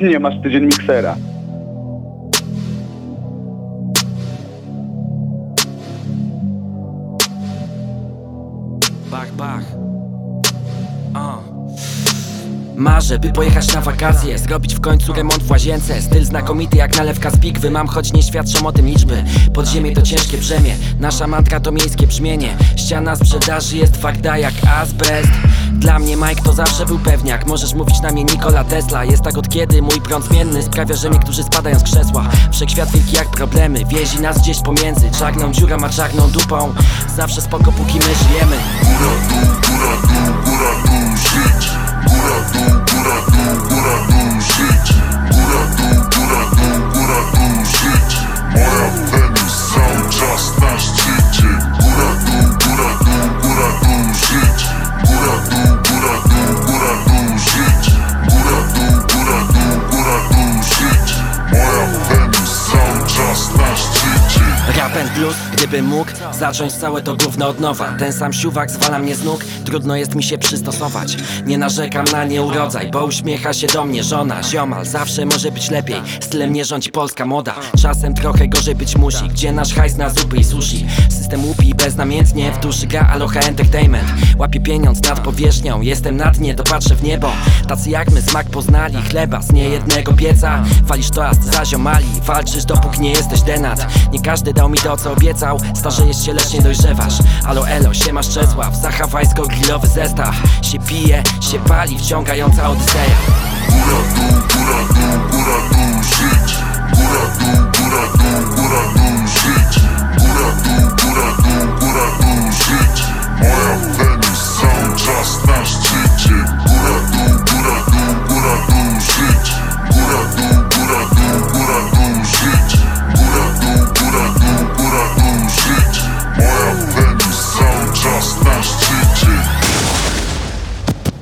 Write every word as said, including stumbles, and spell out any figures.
Nie masz tydzień miksera. Bach, bach. O. Marzę, by pojechać na wakacje, zrobić w końcu remont w łazience. Styl znakomity jak nalewka z pigwy, mam, choć nie świadczą o tym liczby. Podziemie to ciężkie brzemię, nasza mantra to miejskie brzmienie. Ściana sprzedaży jest twarda jak azbest. Dla mnie Mike to zawsze był pewniak. Możesz mówić na mnie Nikola Tesla. Jest tak od kiedy mój prąd zmienny sprawia, że niektórzy spadają z krzesła. Wszechświat wielki jak problemy, więzi nas gdzieś pomiędzy. Czarną dziura ma czarną dupą. Zawsze spoko póki my żyjemy. Góra dół, góra dół, góra dół, żyć. Góra dół, góra dół, góra dół, żyć. Góra dół, góra dół, góra dół, żyć. Moja Wenus cały czas na szczycie. Góra dół, góra dół, góra dół, żyć. Góra dół, góra dół, góra dół, żyć. Góra dół, góra dół, góra dół, żyć. Moja Wenus cały czas na szczycie. Rap and blues, gdybym mógł zacząć całe to gówno od nowa. Ten sam siuwak zwala mnie z nóg, trudno jest mi się przystosować. Nie narzekam na nieurodzaj, bo uśmiecha się do mnie żona. Ziomal, zawsze może być lepiej, stylem nie rządzi polska moda. Czasem trochę gorzej być musi, gdzie nasz hajs na zupy i sushi. System łupi beznamiętnie, w duszy gra Aloha Entertainment. Łapie pieniądz nad powierzchnią, jestem na dnie, to patrzę w niebo. Tacy jak my smak poznali, chleba z niejednego pieca. Walisz toast za ziomali, walczysz dopóki nie jesteś denat. Nie każdy dał mi to co obiecał, starzejesz się lecz nie dojrzewasz. Alo elo, siemasz Czesław, za hawajsko-grillowy zestaw. Się pije, się pali, wciągająca odyseja. Góra dół, góra